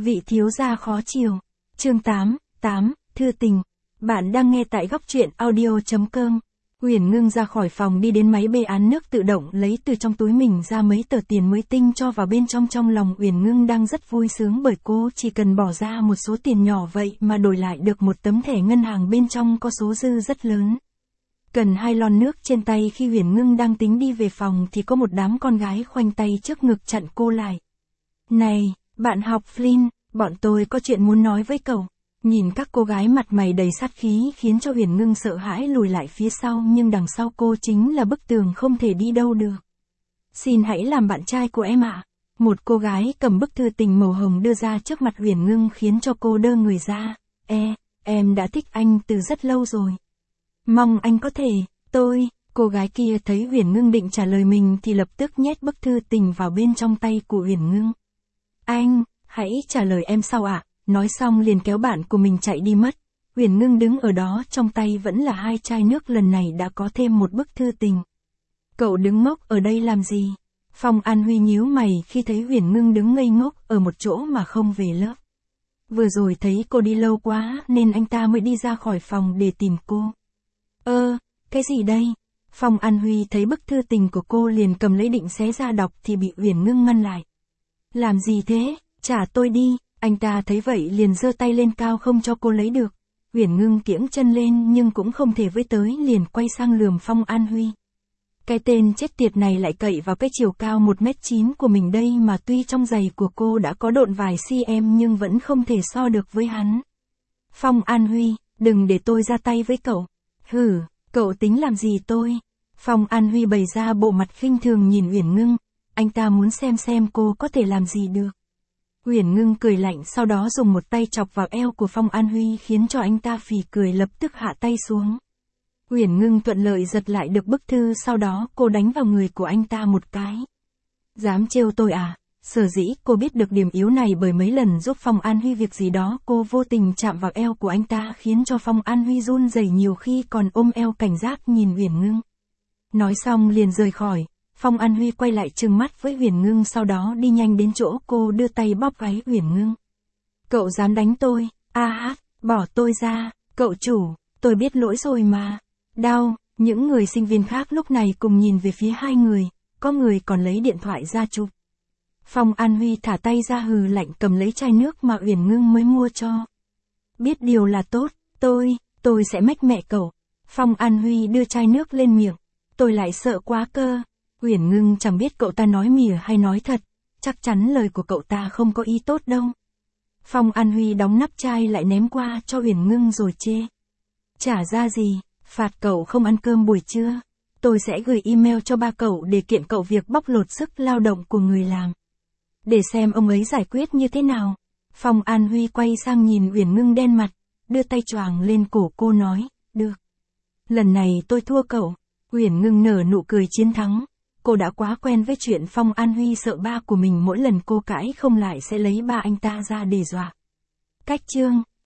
Vị thiếu gia khó chiều. Chương 8, thư tình. Bạn đang nghe tại góc truyện audio.com. Uyển Ngưng ra khỏi phòng đi đến máy bê án nước tự động lấy từ trong túi mình ra mấy tờ tiền mới tinh cho vào bên trong. Trong lòng Uyển Ngưng đang rất vui sướng bởi cô chỉ cần bỏ ra một số tiền nhỏ vậy mà đổi lại được một tấm thẻ ngân hàng bên trong có số dư rất lớn. Cần 2 lon nước trên tay. Khi Uyển Ngưng đang tính đi về phòng thì có một đám con gái khoanh tay trước ngực chặn cô lại. Này, bạn học Flynn, bọn tôi có chuyện muốn nói với cậu. Nhìn các cô gái mặt mày đầy sát khí khiến cho Uyển Ngưng sợ hãi lùi lại phía sau, nhưng đằng sau cô chính là bức tường không thể đi đâu được. Xin hãy làm bạn trai của em ạ. Một cô gái cầm bức thư tình màu hồng đưa ra trước mặt Uyển Ngưng khiến cho cô đơ người ra. Em đã thích anh từ rất lâu rồi. Mong anh có thể, cô gái kia thấy Uyển Ngưng định trả lời mình thì lập tức nhét bức thư tình vào bên trong tay của Uyển Ngưng. Anh, hãy trả lời em sau ạ. Nói xong liền kéo bạn của mình chạy đi mất. Uyển Ngưng đứng ở đó, trong tay vẫn là 2 chai nước, lần này đã có thêm một bức thư tình. Cậu đứng ngốc ở đây làm gì? Phong An Huy nhíu mày khi thấy Uyển Ngưng đứng ngây ngốc ở một chỗ mà không về lớp. Vừa rồi thấy cô đi lâu quá nên anh ta mới đi ra khỏi phòng để tìm cô. Cái gì đây? Phong An Huy thấy bức thư tình của cô liền cầm lấy định xé ra đọc thì bị Uyển Ngưng ngăn lại. Làm gì thế? Trả tôi đi. Anh ta thấy vậy liền giơ tay lên cao không cho cô lấy được. Uyển Ngưng kiễng chân lên nhưng cũng không thể với tới, liền quay sang lườm Phong An Huy. Cái tên chết tiệt này lại cậy vào cái chiều cao 1m9 của mình đây mà, tuy trong giày của cô đã có độn vài cm nhưng vẫn không thể so được với hắn. Phong An Huy, đừng để tôi ra tay với cậu. Hử, cậu tính làm gì tôi? Phong An Huy bày ra bộ mặt khinh thường nhìn Uyển Ngưng. Anh ta muốn xem cô có thể làm gì được. Uyển Ngưng cười lạnh, sau đó dùng một tay chọc vào eo của Phong An Huy khiến cho anh ta phì cười, lập tức hạ tay xuống. Uyển Ngưng thuận lợi giật lại được bức thư, sau đó cô đánh vào người của anh ta một cái. Dám trêu tôi à? Sở dĩ cô biết được điểm yếu này bởi mấy lần giúp Phong An Huy việc gì đó cô vô tình chạm vào eo của anh ta khiến cho Phong An Huy run rẩy, nhiều khi còn ôm eo cảnh giác nhìn Uyển Ngưng. Nói xong liền rời khỏi. Phong An Huy quay lại trừng mắt với Uyển Ngưng, sau đó đi nhanh đến chỗ cô, đưa tay bóp váy Uyển Ngưng. Cậu dám đánh tôi? Bỏ tôi ra. Cậu chủ, tôi biết lỗi rồi mà. Đau. Những người sinh viên khác lúc này cùng nhìn về phía hai người, có người còn lấy điện thoại ra chụp. Phong An Huy thả tay ra hừ lạnh, cầm lấy chai nước mà Uyển Ngưng mới mua cho. Biết điều là tốt, tôi sẽ mách mẹ cậu. Phong An Huy đưa chai nước lên miệng. Tôi lại sợ quá cơ. Uyển Ngưng chẳng biết cậu ta nói mỉa hay nói thật, chắc chắn lời của cậu ta không có ý tốt đâu. Phong An Huy đóng nắp chai lại ném qua cho Uyển Ngưng rồi chê. Trả ra gì? Phạt cậu không ăn cơm buổi trưa. Tôi sẽ gửi email cho ba cậu để kiện cậu việc bóc lột sức lao động của người làm. Để xem ông ấy giải quyết như thế nào. Phong An Huy quay sang nhìn Uyển Ngưng đen mặt, đưa tay choàng lên cổ cô nói, được. Lần này tôi thua cậu. Uyển Ngưng nở nụ cười chiến thắng. Cô đã quá quen với chuyện Phong An Huy sợ ba của mình mỗi lần cô cãi không lại sẽ lấy ba anh ta ra để dọa. Cách chương